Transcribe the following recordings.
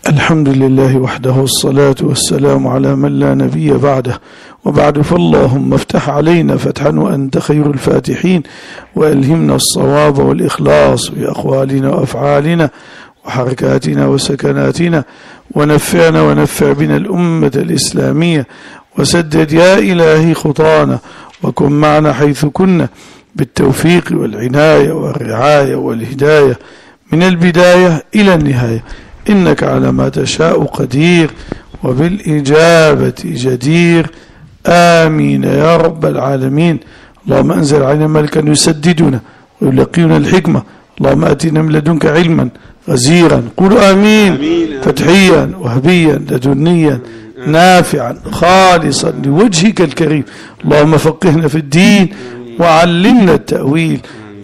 الحمد لله وحده، والصلاة والسلام على من لا نبي بعده، وبعد فاللهم افتح علينا فتحا وأنت خير الفاتحين، وألهمنا الصواب والإخلاص في أقوالنا وأفعالنا وحركاتنا وسكناتنا، ونفعنا ونفع بنا الأمة الإسلامية، وسدد يا إلهي خطانا، وكن معنا حيث كنا بالتوفيق والعناية والرعاية والهداية من البداية إلى النهاية، إنك على ما تشاء قدير وبالإجابة جدير. آمين يا رب العالمين. اللهم أنزل علينا ملكا يسددنا ويلقينا الحكمة، اللهم آتنا من لدنك علما غزيرا. قولوا آمين. فتحيا وهبيا لدنيا نافعا خالصا لوجهك الكريم. اللهم فقهنا في الدين وعلمنا التأويل.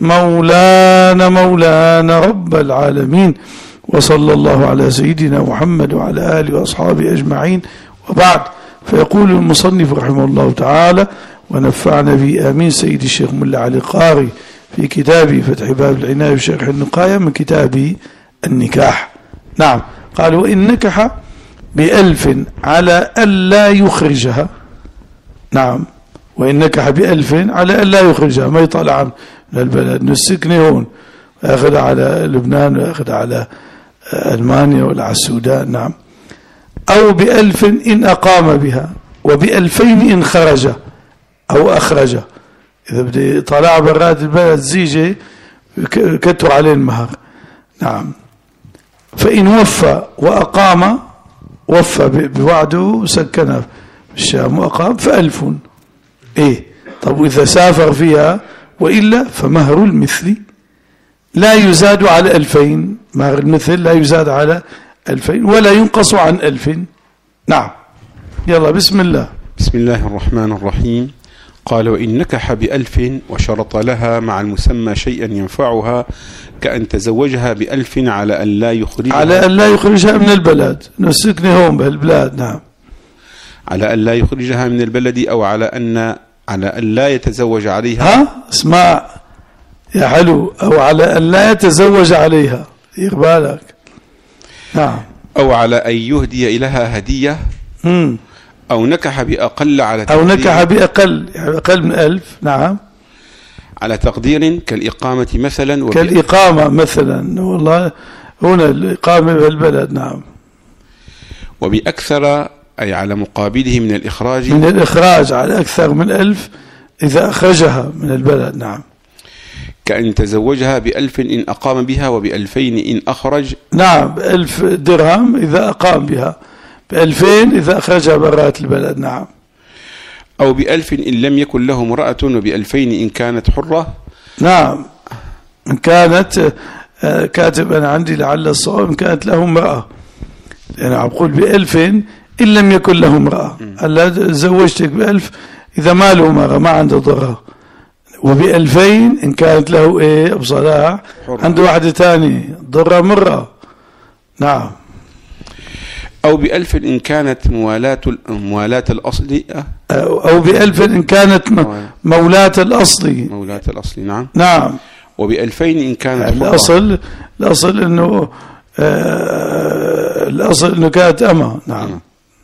مولانا رب العالمين، وصلى الله على سيدنا محمد وعلى آله وأصحابه أجمعين، وبعد. فيقول المصنف رحمه الله تعالى ونفعنا به آمين سيد الشيخ ملا علي قاري في كتابه فتح باب العناية وشرح النقاية من كتابه النكاح. نعم، قال وإن نكح ب1000 على ألا يخرجها. نعم، وإن نكح ب1000 على ألا يخرجها، ما يطلع من البلد، نسكني هون ويأخذ على لبنان ويأخذ على ألمانيا ولا على السودان. نعم، أو ب1000 إن أقام بها، وب2000 إن خرج أو أخرج. إذا بدي طلع برات البلد زيجة كتوا عليه المهر. نعم، فإن وفى وأقام، وفى بوعده سكنها في الشام وأقام ف1000. إيه طب وإذا سافر فيها وإلا فمهر المثل لا يزاد على 2000. مهر المثل لا يزاد على 2000 ولا ينقص عن 1000. نعم، يلا بسم الله. بسم الله الرحمن الرحيم. قال وإن نكح ب1000 وشرط لها مع المسمى شيئا ينفعها، كأن تزوجها ب1000 على أن لا يخرجها من البلد، نسكني هون بهالبلاد. نعم، على أن لا يخرجها من البلد، أو على أن لا يتزوج عليها. اسمع يا حلو، أو على أن لا يتزوج عليها، يقبالك. نعم، أو على أن يهدي إليها هدية. أو نكح بأقل على تقدير، أو نكح بأقل يعني أقل من 1000. نعم، على تقدير كالإقامة مثلا. كالإقامة مثلا، والله هنا الإقامة بالبلد. نعم، وبأكثر أي على مقابله من الإخراج، على أكثر من 1000 إذا أخرجها من البلد. نعم، كأن تزوجها ب1000 إن أقام بها، وب2000 إن أخرج. نعم، 1000 درهم إذا أقام بها، ب2000 إذا أخرجها برات البلد. نعم، أو ب1000 إن لم يكن له امرأة، وب2000 إن كانت حرة. نعم، إن كانت كاتب أنا عندي لعل الصواب إن كانت له امرأة، يعني أقول ب1000 إن لم يكن له امرأة. هلا زوجتك ب1000 إذا ما له امرأة ما عنده ضرر، وب2000 إن كانت له إيه بصلاح عنده واحدة تانية ضرر مرة. نعم، أو ب1000 إن كانت موالاة الأصل، أو ب1000 إن كانت مولاة الأصل. نعم. نعم، وب2000 إن كانت يعني الأصل إنه الأصل إنه كانت أمة. نعم،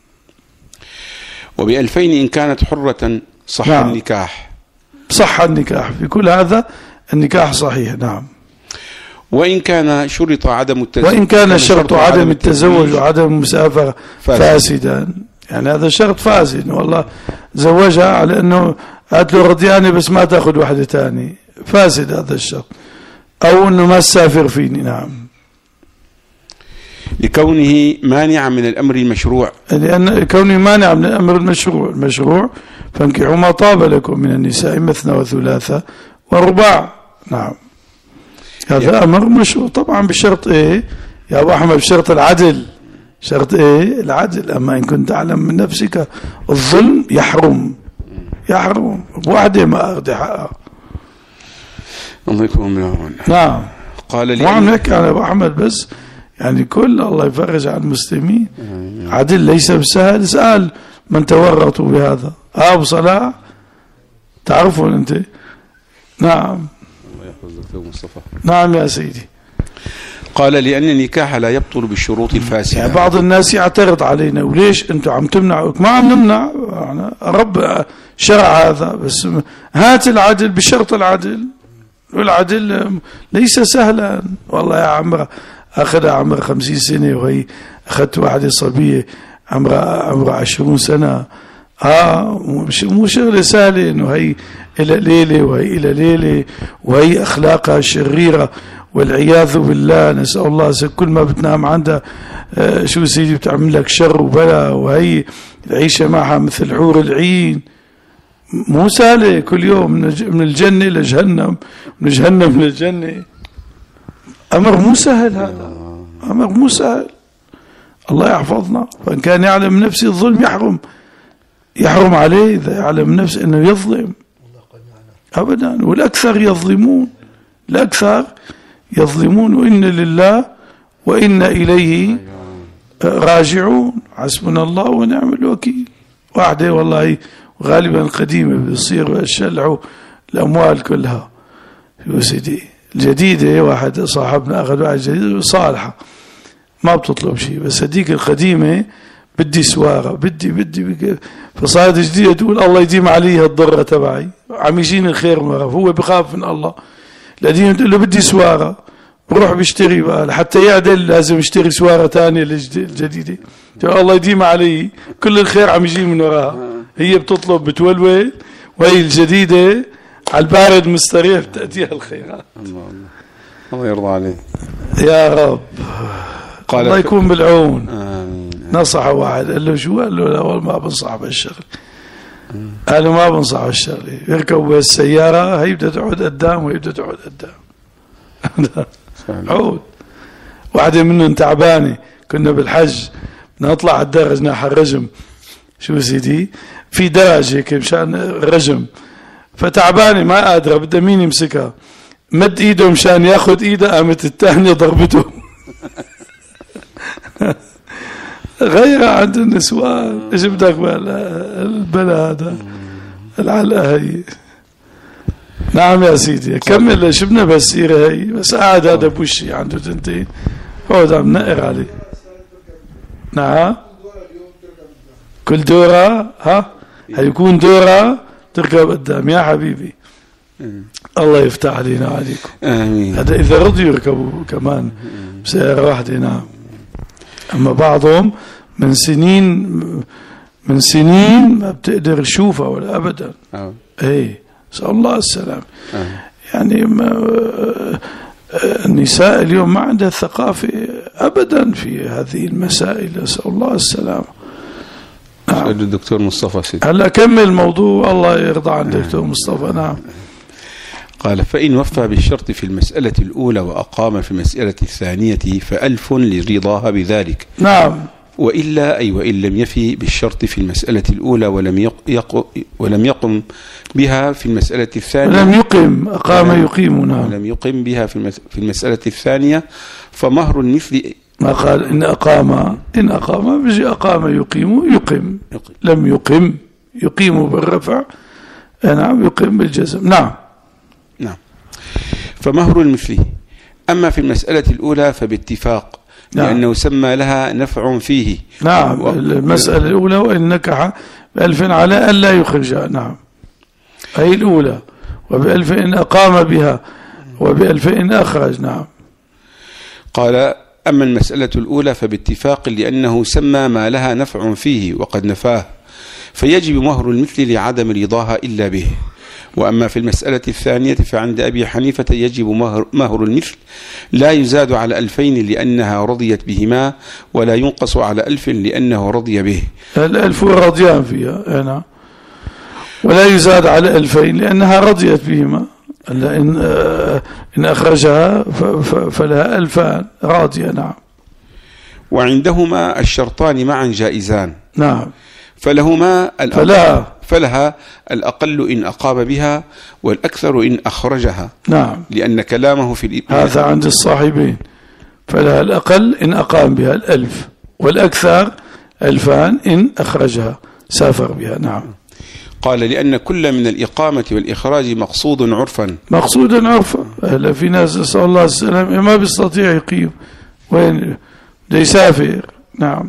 وب2000 إن كانت حرة صح. نعم، النكاح صح، النكاح في كل هذا النكاح صحيح. نعم، وإن كان شرط عدم التزوج، وإن كان شرط عدم التزوج وعدم المسافرة فاسدا، يعني هذا شرط فاسد، والله زوجها على أنه قالت له رضياني بس ما تأخذ واحدة تاني، فاسد هذا الشرط، أو أنه ما تسافر فيني. نعم، لكونه مانعا من الأمر المشروع، لأن كونه مانع من الأمر المشروع فانكحوا ما طاب لكم من النساء مثنى وثلاثة ورباع. نعم، هذا أمر مشروع طبعا بشرط إيه يا أبو أحمد؟ بشرط العدل. شرط إيه؟ العدل. أما إن كنت تعلم من نفسك الظلم يحرم بوحدة ما أخذ حقها. الله يكون من عون. نعم، قال لي وعم نحكي عن أبو أحمد بس، يعني كل الله يفرج عن المسلمين. عدل ليس بسهل، اسأل من تورطوا بهذا. أبو صلاح تعرفون أنت. نعم، الله يحفظ دكتور مصطفى. نعم يا سيدي. قال لأن النكاح لا يبطل بالشروط الفاسدة. يعني بعض الناس يعترض علينا، وليش أنتم عم تمنعوا؟ ما عم نمنع، يعني رب شرع هذا، بس هات العدل بشرط العدل، والعدل ليس سهلا. والله يا عمرة أخذها عمرها 50 سنة، وهي أخذت واحدة صبية عمرها 20 سنة. مو شغلة سهلة، إنه هي إلى ليلة وهي إلى ليلة، وهي أخلاقها شريرة والعياذ بالله. نسأل الله كل ما بتنام عندها شو سيدي بتعمل لك شر وبلا، وهي العيشة معها مثل حور العين. مو سهلة، كل يوم من الجنة لجهنم، من جهنم للجنة. أمر مو سهل، هذا أمر مو سهل. الله يحفظنا. فإن كان يعلم نفسه الظلم يحرم عليه إذا يعلم نفسه أنه يظلم أبدا. والأكثر يظلمون، الأكثر يظلمون. وإن لله وإنا إليه راجعون. حسبنا الله ونعم الوكيل. واحدة والله غالبا القديمة بيصير يشلعوا الأموال كلها. يا سيدي الجديدة واحد صاحبنا أخذ واحد جديد صالحة ما بتطلب شيء، بس هديك القديمة بدي سوارة، بدي فصارت جديدة تقول الله يديم علي الضرة تبعي، عم يجيني الخير مرة. هو بخاف من الله. القديمة تقول له بدي سوارة، بروح بيشتري بقى حتى يعدل لازم يشتري سوارة تانية الجديدة. الله يديم علي كل الخير عم يجي من وراها. هي بتطلب بتولول، وهي الجديدة على البارد مستريح بتأتيها الخيرات. الله يرضى عليه يا رب. الله يكون بالعون. نصح واحد قال له شو؟ قال له لا والله ما بنصح بالشغل. قال له ما بنصح بالشغل. يركبوا السيارة، هي بدها تقعد قدام وهي بدها تقعد قدام. عود. واحدة منهم تعبانة، كنا بالحج بدنا نطلع على الدرج ناحية الرجم. شو سيدي في درج هيك مشان الرجم، فتعبانة ما قادرة، بدها مين يمسكها؟ مد ايده مشان ياخد ايده، قامت الثانية ضربته. غير عند النسوان. ايش بدك البلا هذا العلقة هي. نعم يا سيدي كمل. شبنا بالسيرة هي، بس قاعد هذا بوشي عنده تنتين هو عم نقر عليه. نعم كل دورة هيكون دورة تركب قدام يا حبيبي. الله يفتح علينا وعليكم. آمين. هذا إذا رضوا يركبوا كمان بسيارة واحدة. نعم. أما بعضهم من سنين ما بتقدر تشوفها ولا أبدا. إيه نسأل الله السلام. يعني النساء اليوم ما عندها ثقافة أبدا في هذه المسائل. نسأل الله السلام. نعم. الدكتور مصطفى سيدي هلا كمل الموضوع. الله يرضى عن الدكتور مصطفى. نعم. قال فإن وفى بالشرط في المسألة الأولى وأقام في المسألة الثانية فألف لرضاها بذلك. نعم. وإلا أي وإن لم يفي بالشرط في المسألة الأولى ولم يقم بها في المسألة الثانية. ولم يقم أقام يقيم. نعم. ولم يقم بها في المسألة الثانية فمهر المثل. ما قال إن أقام بيجي أقام يقيم لم يقيم بالرفع. نعم يقيم بالجزم. نعم. فمهر المثل. أما في المسألة الأولى فباتفاق. نعم. لأنه سمى لها نفع فيه. نعم. المسألة الأولى وإن نكح ب1000 على ألا يخرجها. نعم هي الأولى. وب1000 إن أقام بها، وب1000 إن أخرج. نعم. قال أما المسألة الأولى فباتفاق لأنه سمى ما لها نفع فيه وقد نفاه، فيجب مهر المثل لعدم رضاها إلا به. وأما في المسألة الثانية فعند أبي حنيفة يجب مهر المثل لا يزاد على 2000 لأنها رضيت بهما، ولا ينقص على 1000 لأنه رضي به. 1000 رضيان فيها. أنا ولا يزاد على 2000 لأنها رضيت بهما. إن أخرجها فلها 2000 راضية. نعم. وعندهما الشرطان معا جائزان. نعم. فلها الأقل إن أقام بها، والأكثر إن أخرجها. نعم. لأن كلامه في الإبناء هذا عند الصاحبين. فلها الأقل إن أقام بها 1000، والأكثر 2000 إن أخرجها سافر بها. نعم. قال لأن كل من الإقامة والإخراج مقصود عرفا. مقصود عرفا. هلا في ناس نسأل الله السلامة ما بيستطيع يقيم، وين بده يسافر. نعم.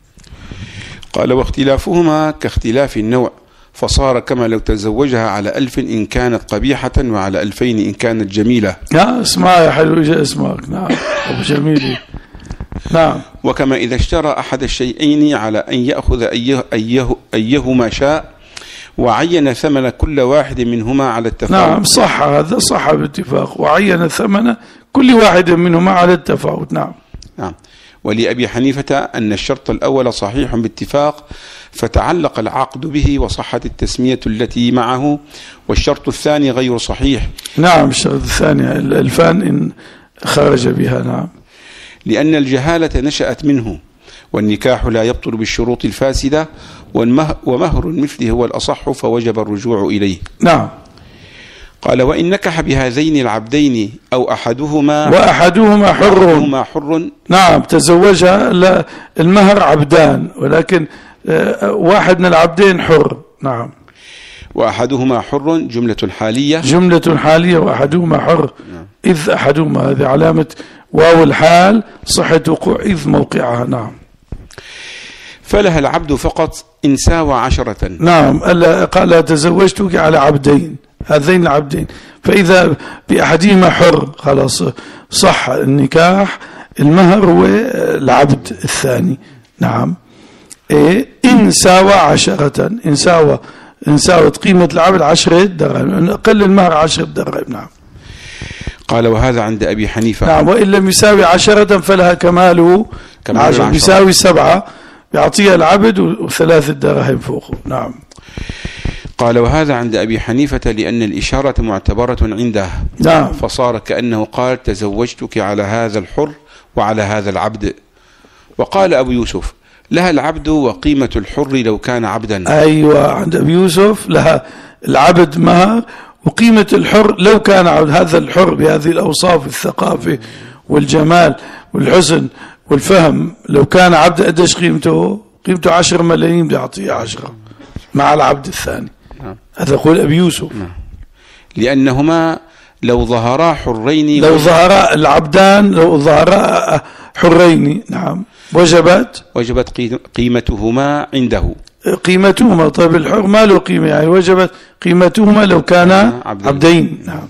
قال واختلافهما كاختلاف النوع، فصار كما لو تزوجها على 1000 إن كانت قبيحة وعلى 2000 إن كانت جميلة. اسمع يا حلو جاء اسمك. نعم أبو جميل. نعم. وكما إذا اشترى أحد الشيئين على أن يأخذ أيهما شاء وعين ثمن كل واحد منهما على التفاوت. نعم صح، هذا صح باتفاق، وعين ثمن كل واحد منهما على التفاوت. نعم. نعم. ولأبي حنيفة أن الشرط الأول صحيح باتفاق فتعلق العقد به وصحت التسمية التي معه، والشرط الثاني غير صحيح. نعم الشرط الثاني الفان إن خرج بها. نعم. لأن الجهالة نشأت منه، والنكاح لا يبطل بالشروط الفاسدة، ومهر المثل هو الأصح فوجب الرجوع إليه. نعم. قال وإن نكح بهذين العبدين أو أحدهما حر. نعم تزوجها المهر عبدان، ولكن واحد من العبدين حر. نعم. وأحدهما حر جملة حالية وأحدهما حر. نعم. إذ أحدهما هذه علامة واو الحال صحة وقوع إذ موقعها. نعم. فلها العبد فقط إن ساوى 10. نعم. قال تزوجتك على عبدين، هذين العبدين، فإذا بأحدهما حر خلاص صح النكاح، المهر هو العبد الثاني. نعم. إن ساوى 10، إن ساوت قيمة العبد 10 درهم، أقل المهر 10 درهم. نعم. قال وهذا عند أبي حنيفة. نعم. وإن لم يساوي 10 فلها كماله 10، يساوي 7 يعطيها العبد و3 دراهم فوقه. نعم. قال وهذا عند أبي حنيفة لأن الإشارة معتبرة عنده. نعم. فصار كأنه قال تزوجتك على هذا الحر وعلى هذا العبد. وقال أبو يوسف لها العبد وقيمة الحر لو كان عبدا. أيوة عند أبي يوسف لها العبد مهر وقيمة الحر لو كان عبد. هذا الحر بهذه الأوصاف الثقافة والجمال والحسن والفهم، لو كان عبد قديش قيمته 10 ملايين بده يعطيه 10 مع العبد الثاني. نعم. هذا قول أبي يوسف. نعم. لأنهما لو ظهرا حرين، لو ظهرا العبدان، لو ظهرا حرين. نعم. وجبت قيمتهما عنده. قيمتهما. طيب الحر ما له قيمة، يعني وجبت قيمتهما لو كان عبدين. نعم.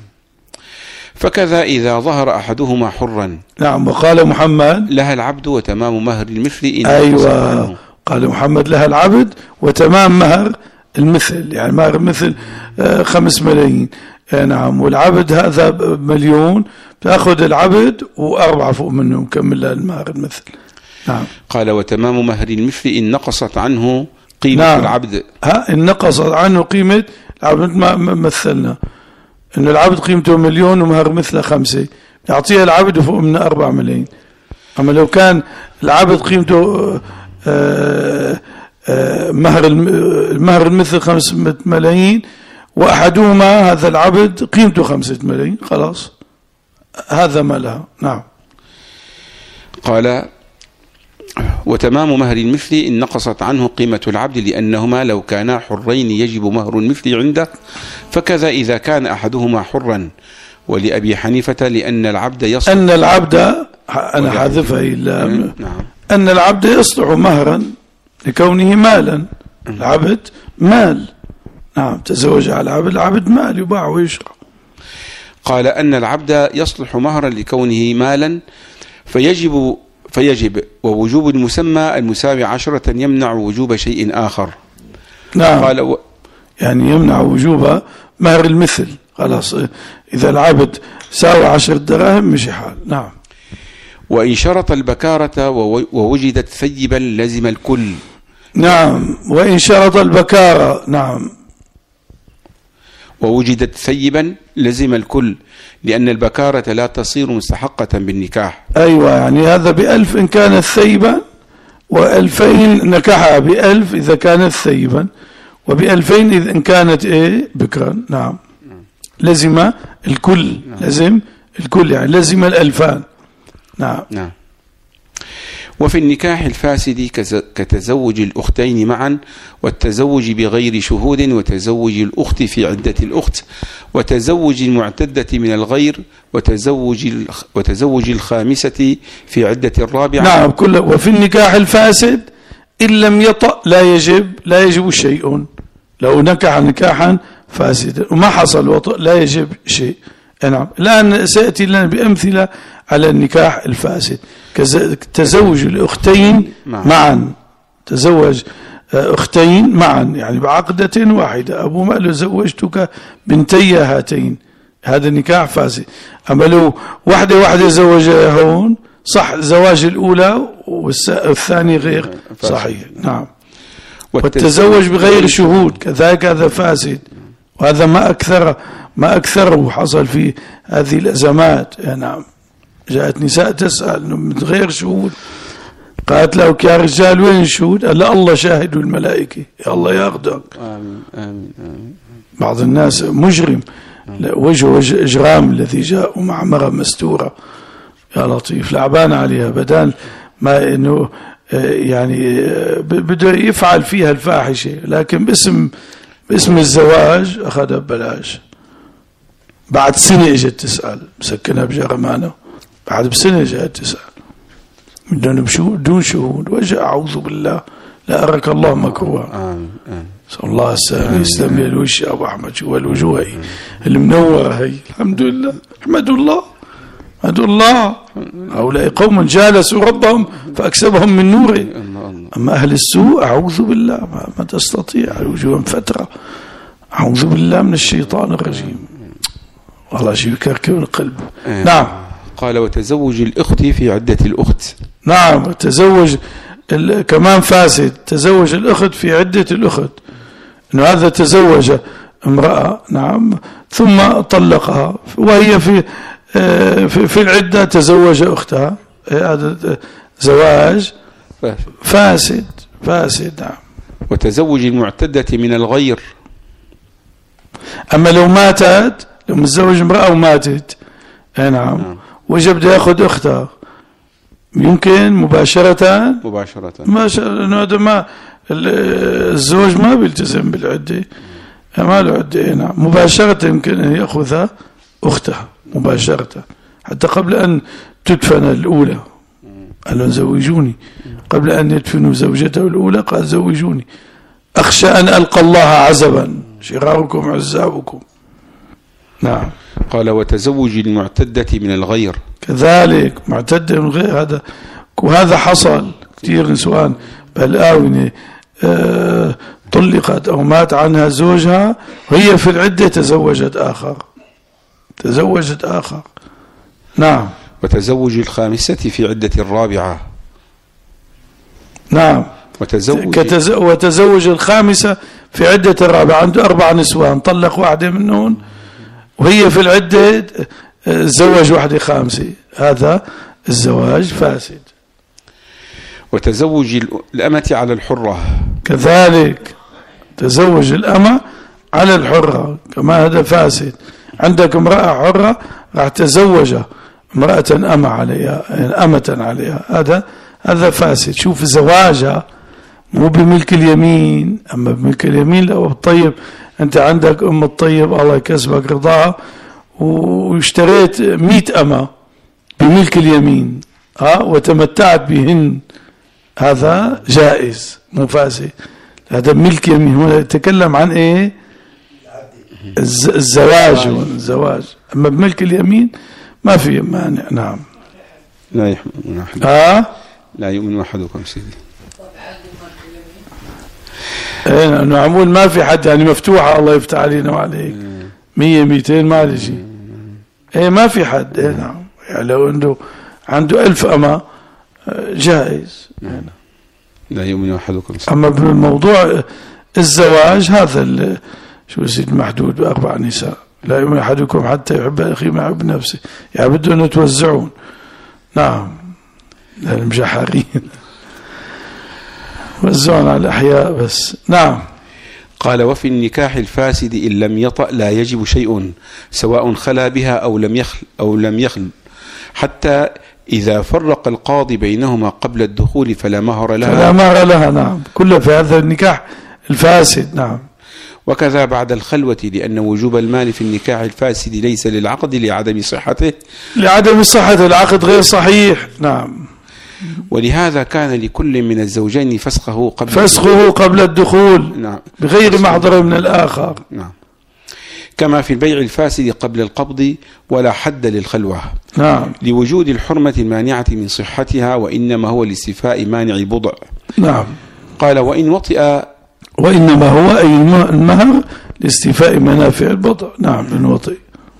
فكذا إذا ظهر أحدهما حرا. نعم. وقال محمد لها العبد وتمام مهر المثل إن أيوة. قال محمد لها العبد وتمام مهر المثل، يعني مهر المثل 5 ملايين. نعم. والعبد هذا 1,000,000 تأخذ العبد و4 فوق منه مكمل لها المهر المثل. نعم. قال وتمام مهر المثل إن نقصت عنه قيمة. نعم. العبد إن نقصت عنه قيمة العبد ما مثلنا إن العبد قيمته 1,000,000 ومهر مثله 5، يعطيها العبد وفوق منه 4 ملايين. أما لو كان العبد قيمته المهر المثل 5 ملايين وأحدهما هذا العبد قيمته 5 ملايين، خلاص هذا ما لها. نعم. قال وتمام مهر المثل إن نقصت عنه قيمة العبد لأنهما لو كانا حرين يجب مهر المثل عنده، فكذا إذا كان أحدهما حرا. ولأبي حنيفة لأن العبد يصلح، أن العبد أنا حاذفها إلا نعم. أن العبد يصلح مهرا لكونه مالا. العبد مال. نعم. تزوج على العبد مال يباع ويشرى. قال أن العبد يصلح مهرا لكونه مالا فيجب ووجوب المسمى المساوي 10 يمنع وجوب شيء آخر. نعم. قال يعني يمنع وجوب مهر المثل. خلاص إذا العبد ساوى 10 دراهم مشي حال. نعم. وإن شرط البكارة ووجدت ثيبا لزم الكل. نعم. وإن شرط البكارة. نعم. ووجدت ثيبا لزم الكل لأن البكارة لا تصير مستحقة بالنكاح. أيوة. يعني هذا ب1000 إن كانت ثيبا، و2000 نكحها ب1000 إذا كانت ثيبا، وب2000 إذا إن كانت بكرا. نعم. لزم الكل. لزم الكل يعني لزم 2000. نعم. نعم. وفي النكاح الفاسد كتزوج الأختين معا، والتزوج بغير شهود، وتزوج الأخت في عدة الأخت، وتزوج المعتدة من الغير، وتزوج الخامسة في عدة الرابعة. نعم كله. وفي النكاح الفاسد إن لم يطأ لا يجب شيء. لو نكح نكاحا فاسدا وما حصل وطأ لا يجب شيء. نعم. الآن سيأتي لنا بأمثلة على النكاح الفاسد. تزوج الأختين معا، تزوج أختين معا يعني بعقدة واحدة، أبو مأل زوجتك بنتي هاتين، هذا النكاح فاسد. أما لو واحدة زوجها هون صح، زواج الأولى والثاني غير صحيح. نعم. والتزوج بغير شهود كذلك هذا فاسد، وهذا ما أكثره حصل في هذه الأزمات. نعم. جاءت نساء تسأل من غير شهود، قالت له يا رجال وين الشهود؟ قال لا الله شاهد الملائكة، يا الله ياخذك. آمين آمين آمين. بعض الناس مجرم، وجه إجرام الذي جاء مع مرة مستورة، يا لطيف لعبان عليها، بدل ما إنه يعني بده يفعل فيها الفاحشة، لكن باسم الزواج أخذها ببلاش. بعد سنة اجت تسأل، مسكنها بجرمانة، بعد بسنة جاءت تسأل بدون شهود. وجاء أعوذ بالله لا أرك الله مكروها. صلى الله السلام يسلم لي الوش أبو أحمد، شو الوجوه المنورة هي، الحمد لله احمد الله. هؤلاء قوم جالسوا ربهم فأكسبهم من نوره. أما أهل السوء أعوذ بالله ما تستطيع، الوجوه فترة. أعوذ بالله من الشيطان الرجيم، والله شيء يكركب القلب. نعم. قال وتزوج الأخت في عدة الأخت. نعم. تزوج كمان فاسد، تزوج الأخت في عدة الأخت، إنه هذا تزوج امرأة نعم ثم طلقها وهي في العدة تزوج أختها، هذا زواج فاسد. نعم. وتزوج المعتدة من الغير. أما لو ماتت، لو متزوج امرأة وماتت نعم وجب بده ياخذ أختها، يمكن مباشرة هذا ما الزوج ما بيلتزم بالعدة، ما له عدة. نعم. مباشرة يمكن أن يأخذ أختها مباشرة، حتى قبل أن تدفن الأولى قالوا زوجوني، قبل أن يدفنوا زوجته الأولى قال زوجوني، أخشى أن ألقى الله عزبا شراركم عزابكم. نعم. قال وتزوج المعتدة من الغير كذلك، معتدة من الغير وهذا حصل كثير نسوان بالآونة طلقت أو مات عنها زوجها وهي في العدة تزوجت آخر. نعم. وتزوج الخامسة في عدة الرابعة. نعم. وتزوج الخامسة في عدة الرابعة، عنده 4 نسوان طلق واحدة منهم وهي في العدة تزوج واحدة خامسة، هذا الزواج فاسد. وتزوج الأمة على الحرة. كذلك تزوج الأمة على الحرة كما هذا فاسد. عندك امرأة حرة راح تزوج امرأة أمة عليها، هذا فاسد. شوف زواجها مو بملك اليمين، أما بملك اليمين لا بالطيب. أنت عندك أم الطيب الله يكسبك رضاها واشتريت 100 أمة بملك اليمين وتمتعت بهن، هذا جائز مو فاسد، هذا ملك يمين. هنا يتكلم عن ايه؟ الزواج. اما بملك اليمين ما في مانع. نعم. لا يؤمن لا يؤمن أحدكم سيدي. انه عمول ما في حد يعني مفتوحة، الله يفتح علينا وعليك 100 200 ما لي شيء. ما في حد. نعم. يعني لو عنده 1000 أمة جائز. لا يؤمن أحدكم. أما بالموضوع الزواج هذا شو يصير محدود ب4 نساء. لا يؤمن أحدكم حتى يحب أخيه ما يحب نفسه، يعني بدهم يتوزعون. نعم. المجحرين وزعون على الأحياء بس. نعم. قال وفي النكاح الفاسد إن لم يطأ لا يجب شيء سواء خلا بها أو لم يخل حتى إذا فرق القاضي بينهما قبل الدخول فلا مهر لها. فلا مهر لها، نعم، كله في هذا النكاح الفاسد. نعم. وكذا بعد الخلوة، لأن وجوب المال في النكاح الفاسد ليس للعقد لعدم صحته، لعدم صحة العقد غير صحيح. نعم. ولهذا كان لكل من الزوجين فسخه قبل الدخول. نعم. بغير محضر من الآخر. نعم. كما في البيع الفاسد قبل القبض، ولا حد للخلوة. نعم. لوجود الحرمة المانعة من صحتها، وإنما هو لاستيفاء مانع البضع. نعم. قال وإن وطئ، وإنما هو أي المهر لاستيفاء منافع البضع. نعم. إن وطئ.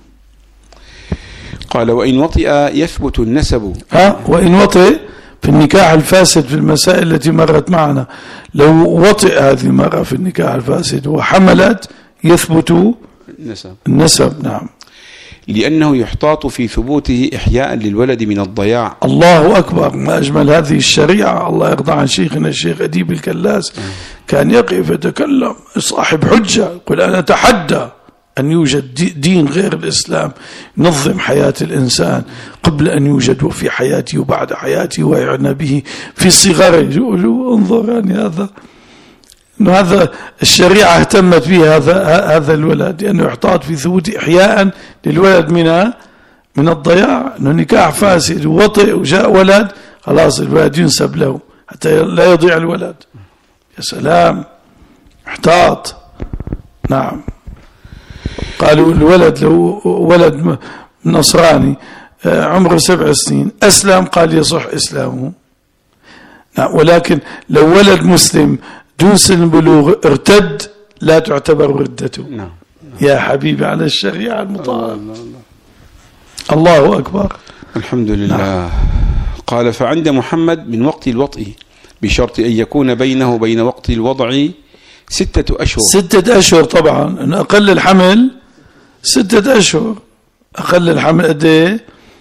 قال وإن وطئ يثبت النسب. وإن وطئ في النكاح الفاسد في المسائل التي مرت معنا، لو وطئ هذه المرأة في النكاح الفاسد وحملت يثبت النسب. نعم. لأنه يحتاط في ثبوته إحياء للولد من الضياع. الله أكبر، ما أجمل هذه الشريعة. الله يرضى عن شيخنا الشيخ أديب الكلاس، كان يقف يتكلم صاحب حجة، يقول أنا أتحدى أن يوجد دين غير الإسلام ينظم حياة الإنسان قبل أن يوجد وفي حياته وبعد حياته، ويعنى به في صغره. انظر يعني هذا الشريعة اهتمت به هذا الولد، لأنه يحتاط في ثبوت إحياء للولد من الضياع. أنه نكاح فاسد ووطئ وجاء ولد، خلاص الولد ينسب له حتى لا يضيع الولد. يا سلام، احتاط. نعم. قالوا الولد لو ولد نصراني عمره 7 سنين أسلم، قال يصح إسلامه. نعم. ولكن لو ولد مسلم دون سن البلوغ ارتد، لا تعتبر ردته. نعم. يا حبيبي على الشريعة المطاعة. الله أكبر. الحمد لله. نعم. قال فعند محمد من وقت الوطء بشرط أن يكون بينه وبين وقت الوضع 6 أشهر. 6 أشهر طبعا. أن أقل الحمل 6 أشهر. أقل الحمل قد إيه؟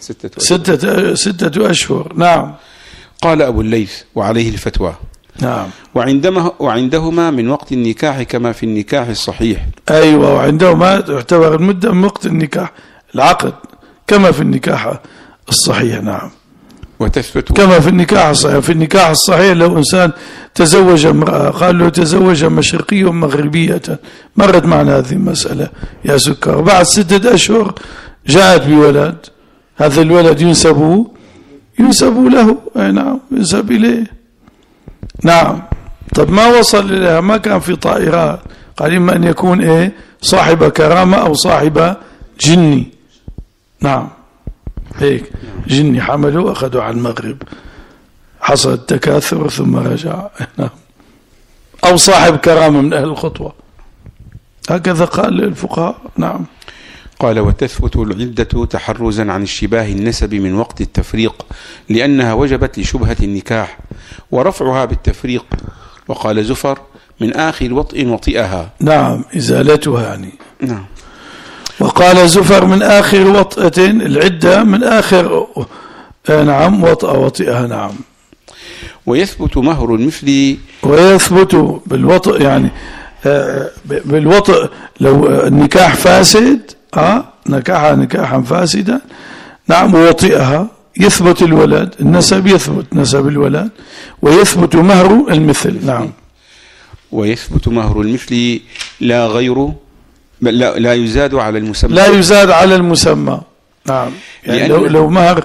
6 أشهر. نعم. قال أبو الليث وعليه الفتوى. نعم. وعندهما من وقت النكاح كما في النكاح الصحيح. أيوة، وعندهما تعتبر المدة من وقت النكاح العقد كما في النكاح الصحيح. نعم. وتثبت كما في النكاح الصحيح. في النكاح الصحيح لو إنسان تزوج امرأة، قال له تزوج مشرقية ومغربية، مرت معنا هذه المسألة يا سكر، بعد 6 أشهر جاءت بولد، هذا الولد ينسب له. نعم، ينسب إليه. نعم. طب ما وصل إليها، ما كان في طائرات، قال إما أن يكون صاحب كرامة أو صاحب جني. نعم، هيك جني حملوا أخذوا على المغرب، حصل التكاثر ثم رجع. نعم. أو صاحب كرامة من أهل الخطوة، هكذا قال الفقهاء. نعم. قال وتثبت العدة تحرزا عن اشتباه النسب من وقت التفريق، لأنها وجبت لشبهة النكاح، ورفعها بالتفريق. وقال زفر من آخر وطئ وطئها. نعم، إزالتها يعني. نعم. وقال زفر من آخر وطئة، العدة من آخر. نعم. وطئها. نعم. ويثبت مهر المثل. ويثبت بالوطئ يعني بالوطئ لو النكاح فاسد، نكاحا فاسدا. نعم. ووطئها يثبت الولد، النسب يثبت نسب الولد، ويثبت مهر المثل. نعم. ويثبت مهر المثل لا غيره، بل لا يزاد على المسمى. لا يزاد على المسمى. نعم. يعني لو مهر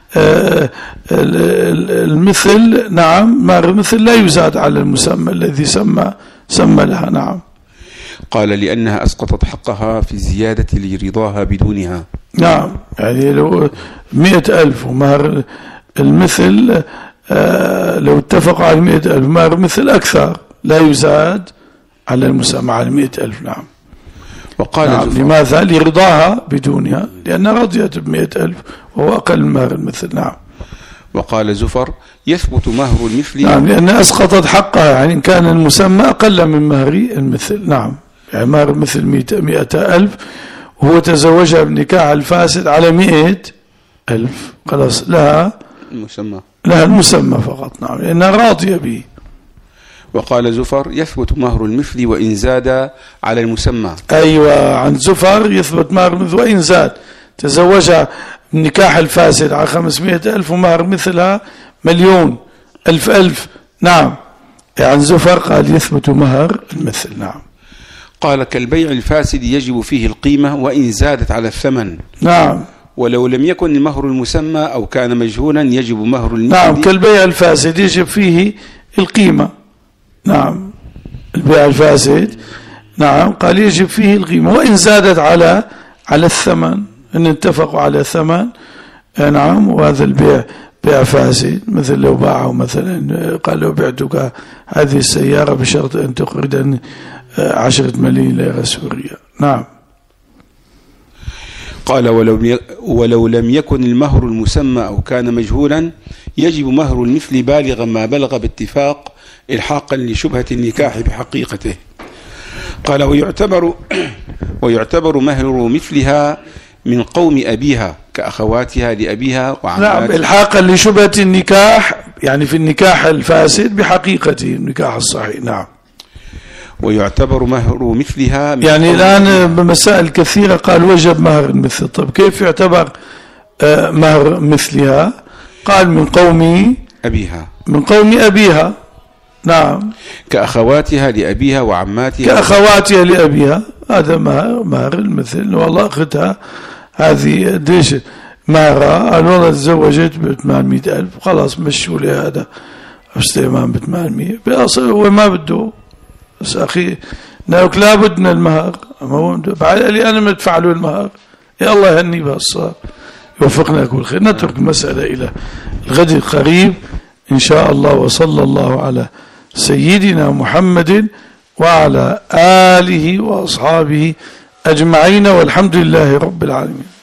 المثل، نعم، مهر المثل لا يزاد على المسمى الذي سمى لها. نعم. قال لأنها أسقطت حقها في الزيادة لرضاها بدونها. نعم. يعني لو 100,000 ومهر المثل لو اتفق على 100,000 مهر المثل أكثر، لا يزاد على المسمى على 100,000. نعم. وقال نعم. لماذا؟ لرضاها بدونها، لأنها رضيت ب100,000 وهو أقل مهر المثل. نعم. وقال زفر يثبت مهر المثل. نعم، لأنها أسقطت حقها، يعني إن كان المسمى أقل من مهر المثل. نعم. يعني مهر المثل 100,000 وهو تزوجها بالنكاح الفاسد على 100,000، خلاص لها المسمى فقط. نعم، لأنها راضية به. وقال زفر يثبت مهر المثل وإن زاد على المسمى. أيوة، عن زفر يثبت مهر المثل وإن زاد، تزوجها النكاح الفاسد على 500,000 ومهر مثلها 1,000,000 ألف. نعم. عن زفر قال يثبت مهر المثل. نعم. قال كالبيع الفاسد يجب فيه القيمة وإن زادت على الثمن. نعم. ولو لم يكن المهر المسمى أو كان مجهولا يجب مهر المثل. نعم. كالبيع الفاسد يجب فيه القيمة. نعم. البيع الفاسد نعم قال يجب فيه القيمة وإن زادت على الثمن، إن اتفقوا على ثمن. نعم. وهذا البيع بيع فاسد، مثل لو باعوا مثلا قال لو بعتك هذه السيارة بشرط أن تقرضني 10 ملايين ليرة سورية. نعم. قال ولو لم يكن المهر المسمى أو كان مجهولا يجب مهر المثل بالغا ما بلغ باتفاق إلحاقا لشبهة النكاح بحقيقته. قال ويعتبر مهر مثلها من قوم أبيها كأخواتها لأبيها وعماتها. نعم. إلحاقا لشبهة النكاح يعني في النكاح الفاسد بحقيقته النكاح الصحيح. نعم. ويعتبر مهر مثلها من يعني الآن بمسائل كثيرة قال وجب مهر المثل. طب كيف يعتبر مهر مثلها؟ قال من قوم أبيها. من قوم أبيها. نعم. كأخواتها لأبيها وعماتها. كأخواتها لأبيها هذا مهر المثل. والله أختها هذه قديش مهرها؟ قال والله تزوجت ب800,000 خلاص مشوا لي هذا استئمان ب800. بأصل هو ما بده، بس أخي ناوك لابد من المهر. بعد اللي أنا مدفع له المهر يا الله يهني بهالصار يوفقنا كل خير. نترك المسألة إلى الغد القريب إن شاء الله. وصلى الله على سيدنا محمد وعلى آله وأصحابه أجمعين والحمد لله رب العالمين.